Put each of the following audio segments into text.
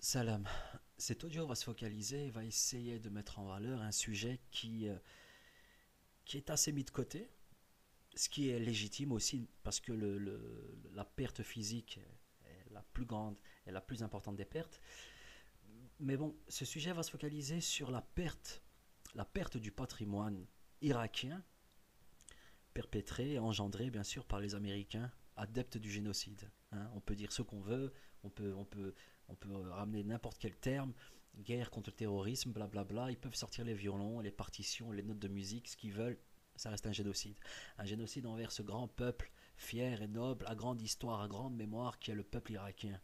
Salam. Cet audio va se focaliser et va essayer de mettre en valeur un sujet qui est assez mis de côté, ce qui est légitime aussi parce que la perte physique est la plus grande et la plus importante des pertes. Mais bon, ce sujet va se focaliser sur la perte du patrimoine irakien perpétrée et engendrée bien sûr par les Américains adeptes du génocide. Hein. On peut dire ce qu'on veut, on peut ramener n'importe quel terme, guerre contre le terrorisme, blablabla, ils peuvent sortir les violons, les partitions, les notes de musique, ce qu'ils veulent, ça reste un génocide. Un génocide envers ce grand peuple fier et noble, à grande histoire, à grande mémoire, qui est le peuple irakien.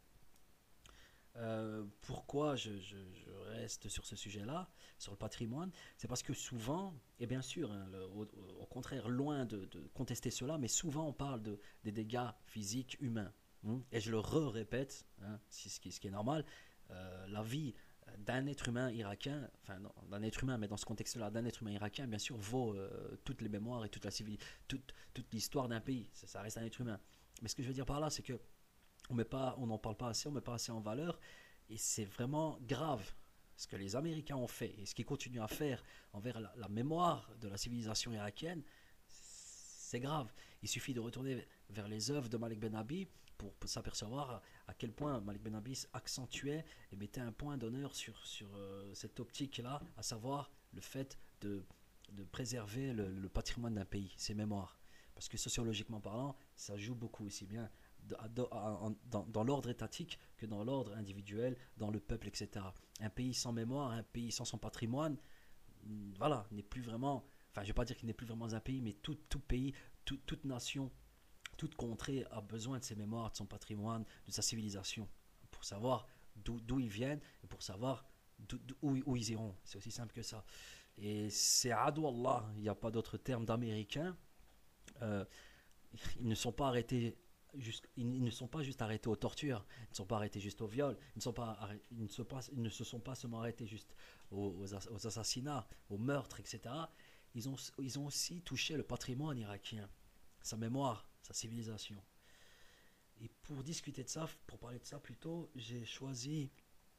Pourquoi je reste sur ce sujet-là, sur le patrimoine, c'est parce que souvent, et bien sûr, hein, au contraire, loin de contester cela, mais souvent on parle des dégâts physiques humains. Et je le répète, hein, ce qui est normal, la vie d'un être humain irakien, enfin d'un être humain, mais dans ce contexte-là, d'un être humain irakien, bien sûr, vaut toutes les mémoires et toute la toute l'histoire d'un pays. Ça reste un être humain. Mais ce que je veux dire par là, c'est que on n'en parle pas assez, on ne met pas assez en valeur, et c'est vraiment grave ce que les Américains ont fait et ce qu'ils continuent à faire envers la mémoire de la civilisation irakienne. C'est grave. Il suffit de retourner vers les œuvres de Malik Ben Abi pour s'apercevoir à quel point Malik Ben Abi accentuait et mettait un point d'honneur sur cette optique-là, à savoir le fait de préserver le patrimoine d'un pays, ses mémoires. Parce que sociologiquement parlant, ça joue beaucoup aussi bien dans l'ordre étatique que dans l'ordre individuel, dans le peuple, etc. Un pays sans mémoire, un pays sans son patrimoine, voilà, n'est plus vraiment, enfin je ne vais pas dire qu'il n'est plus vraiment un pays, mais tout pays, toute nation, toute contrée a besoin de ses mémoires, de son patrimoine, de sa civilisation, pour savoir d'où ils viennent et pour savoir où ils iront. C'est aussi simple que ça. Et c'est Adou Allah, il n'y a pas d'autre terme d'américain. Euh, Ils ne sont pas arrêtés ils ne sont pas juste arrêtés aux tortures, ils ne sont pas arrêtés juste au viol, ils ne se sont pas seulement arrêtés juste aux assassinats, aux meurtres, etc. Ils ont aussi touché le patrimoine irakien, sa mémoire, sa civilisation. Et pour discuter de ça, pour parler de ça plutôt, j'ai choisi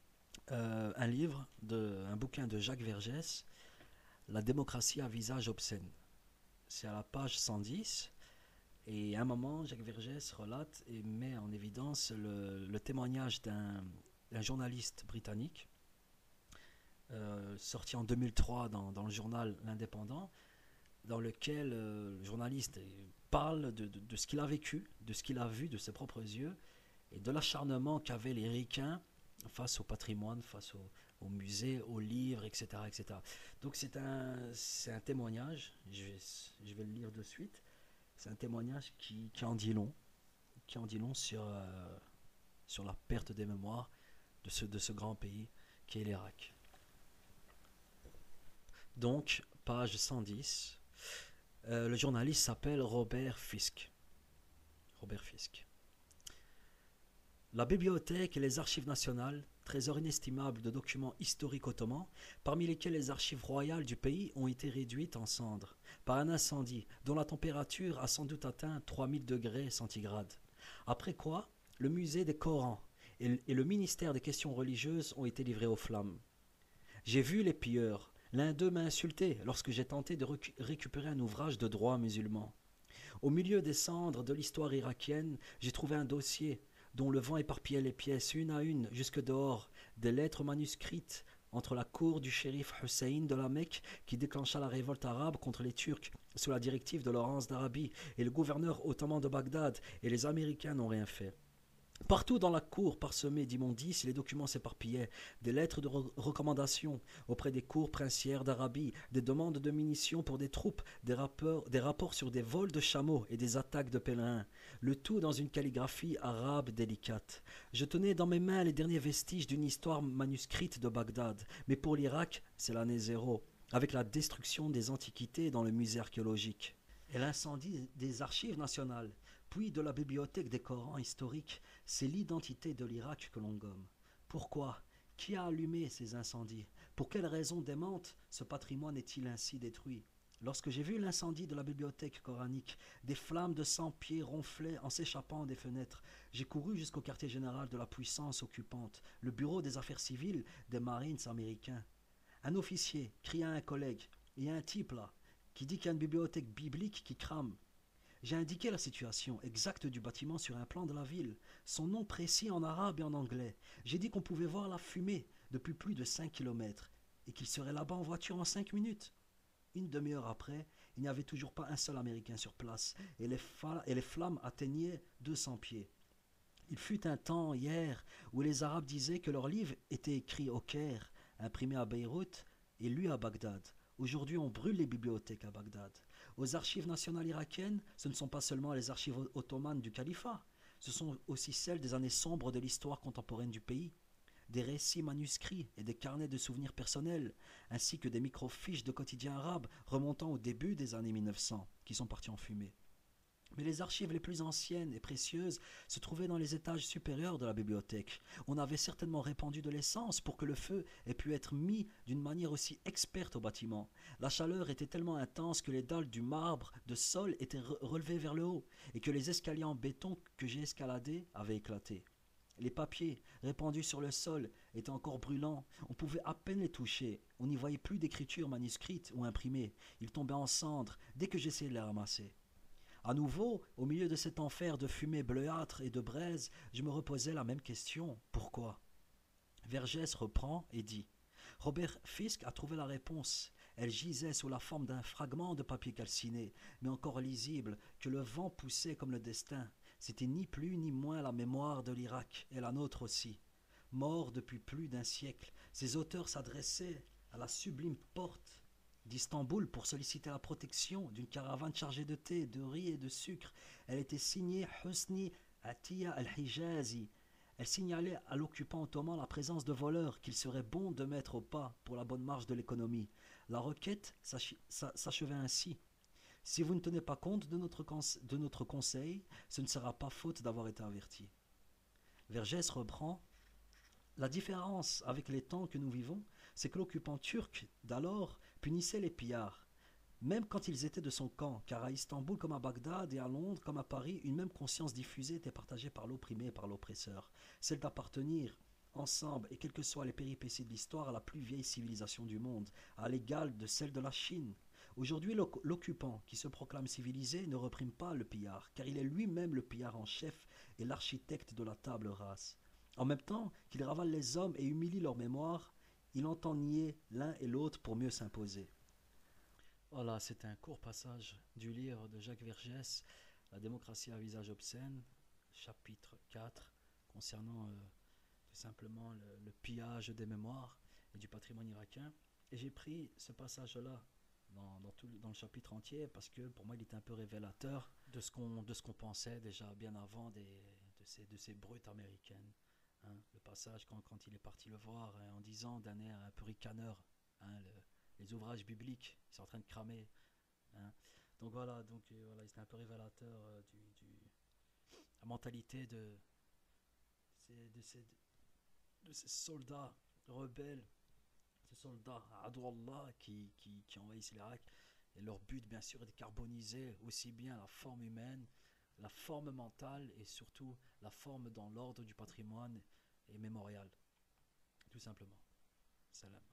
un bouquin de Jacques Vergès, La démocratie à visage obscène. C'est à la page 110. Et à un moment, Jacques Vergès relate et met en évidence le témoignage d'un journaliste britannique, sorti en 2003 dans le journal L'Indépendant, dans lequel le journaliste parle de ce qu'il a vécu, de ce qu'il a vu de ses propres yeux, et de l'acharnement qu'avaient les ricains face au patrimoine, au musée, aux livres, etc. etc. Donc c'est un témoignage, je vais le lire de suite. C'est un témoignage qui en dit long sur la perte des mémoires de ce grand pays qui est l'Irak. Donc, page 110, le journaliste s'appelle Robert Fisk. Robert Fisk. La bibliothèque et les archives nationales, trésor inestimable de documents historiques ottomans, parmi lesquels les archives royales du pays ont été réduites en cendres par un incendie dont la température a sans doute atteint 3000 degrés centigrades. Après quoi, le musée des Korans et le ministère des questions religieuses ont été livrés aux flammes. J'ai vu les pilleurs. L'un d'eux m'a insulté lorsque j'ai tenté de récupérer un ouvrage de droit musulman. Au milieu des cendres de l'histoire irakienne, j'ai trouvé un dossier dont le vent éparpillait les pièces une à une jusque dehors, des lettres manuscrites entre la cour du shérif Hussein de la Mecque qui déclencha la révolte arabe contre les Turcs sous la directive de Laurence d'Arabie et le gouverneur ottoman de Bagdad, et les Américains n'ont rien fait. Partout dans la cour parsemée d'immondices, les documents s'éparpillaient. Des lettres de recommandation auprès des cours princières d'Arabie, des demandes de munitions pour des troupes, des rapports sur des vols de chameaux et des attaques de pèlerins. Le tout dans une calligraphie arabe délicate. Je tenais dans mes mains les derniers vestiges d'une histoire manuscrite de Bagdad. Mais pour l'Irak, c'est l'année zéro, avec la destruction des antiquités dans le musée archéologique et l'incendie des archives nationales, puis de la bibliothèque des Corans historiques, c'est l'identité de l'Irak que l'on gomme. Pourquoi? Qui a allumé ces incendies? Pour quelles raisons démentes ce patrimoine est-il ainsi détruit? Lorsque j'ai vu l'incendie de la bibliothèque coranique, des flammes de 100 pieds ronflaient en s'échappant des fenêtres. J'ai couru jusqu'au quartier général de la puissance occupante, le bureau des affaires civiles des Marines américains. Un officier crie à un collègue, il y a un type là, qui dit qu'il y a une bibliothèque biblique qui crame. J'ai indiqué la situation exacte du bâtiment sur un plan de la ville, son nom précis en arabe et en anglais. J'ai dit qu'on pouvait voir la fumée depuis plus de 5 kilomètres et qu'il serait là-bas en voiture en 5 minutes. Une demi-heure après, il n'y avait toujours pas un seul Américain sur place et les flammes atteignaient 200 pieds. Il fut un temps hier où les Arabes disaient que leurs livres étaient écrits au Caire, imprimés à Beyrouth et lus à Bagdad. Aujourd'hui, on brûle les bibliothèques à Bagdad. Aux archives nationales irakiennes, ce ne sont pas seulement les archives ottomanes du califat, ce sont aussi celles des années sombres de l'histoire contemporaine du pays. Des récits manuscrits et des carnets de souvenirs personnels, ainsi que des microfiches de quotidiens arabes remontant au début des années 1900, qui sont partis en fumée. Mais les archives les plus anciennes et précieuses se trouvaient dans les étages supérieurs de la bibliothèque. On avait certainement répandu de l'essence pour que le feu ait pu être mis d'une manière aussi experte au bâtiment. La chaleur était tellement intense que les dalles du marbre de sol étaient relevées vers le haut et que les escaliers en béton que j'ai escaladés avaient éclaté. Les papiers répandus sur le sol étaient encore brûlants. On pouvait à peine les toucher. On n'y voyait plus d'écriture manuscrite ou imprimée. Ils tombaient en cendres dès que j'essayais de les ramasser. À nouveau, au milieu de cet enfer de fumée bleuâtre et de braise, je me reposais la même question. Pourquoi? Vergès reprend et dit « Robert Fisk a trouvé la réponse. Elle gisait sous la forme d'un fragment de papier calciné, mais encore lisible, que le vent poussait comme le destin. C'était ni plus ni moins la mémoire de l'Irak, et la nôtre aussi. Morts depuis plus d'un siècle, ces auteurs s'adressaient à la sublime porte d'Istanbul pour solliciter la protection d'une caravane chargée de thé, de riz et de sucre. Elle était signée Husni Atiya al-Hijazi. Elle signalait à l'occupant ottoman la présence de voleurs qu'il serait bon de mettre au pas pour la bonne marche de l'économie. La requête s'achevait ainsi. Si vous ne tenez pas compte de notre conseil, ce ne sera pas faute d'avoir été averti. Vergès reprend. La différence avec les temps que nous vivons, c'est que l'occupant turc d'alors punissait les pillards, même quand ils étaient de son camp, car à Istanbul comme à Bagdad et à Londres comme à Paris, une même conscience diffusée était partagée par l'opprimé et par l'oppresseur, celle d'appartenir ensemble, et quelles que soient les péripéties de l'histoire, à la plus vieille civilisation du monde, à l'égal de celle de la Chine. Aujourd'hui, l'occupant, qui se proclame civilisé, ne reprime pas le pillard, car il est lui-même le pillard en chef et l'architecte de la table rase. En même temps qu'il ravale les hommes et humilie leur mémoire, il entend nier l'un et l'autre pour mieux s'imposer. Voilà, c'est un court passage du livre de Jacques Vergès, La démocratie à visage obscène, chapitre 4, concernant tout simplement le pillage des mémoires et du patrimoine irakien. Et j'ai pris ce passage-là dans le chapitre entier parce que pour moi il était un peu révélateur de ce qu'on pensait déjà bien avant de ces brutes américaines. Hein, le passage quand il est parti le voir hein, en disant d'un air un peu ricaneur, hein, les ouvrages bibliques, ils sont en train de cramer. Hein. Donc voilà, voilà, c'était un peu révélateur la mentalité de ces soldats rebelles, ces soldats Adwallah qui envahissent l'Irak. Et leur but, bien sûr, est de carboniser aussi bien la forme humaine, la forme mentale et surtout la forme dans l'ordre du patrimoine et mémorial. Tout simplement. Salam.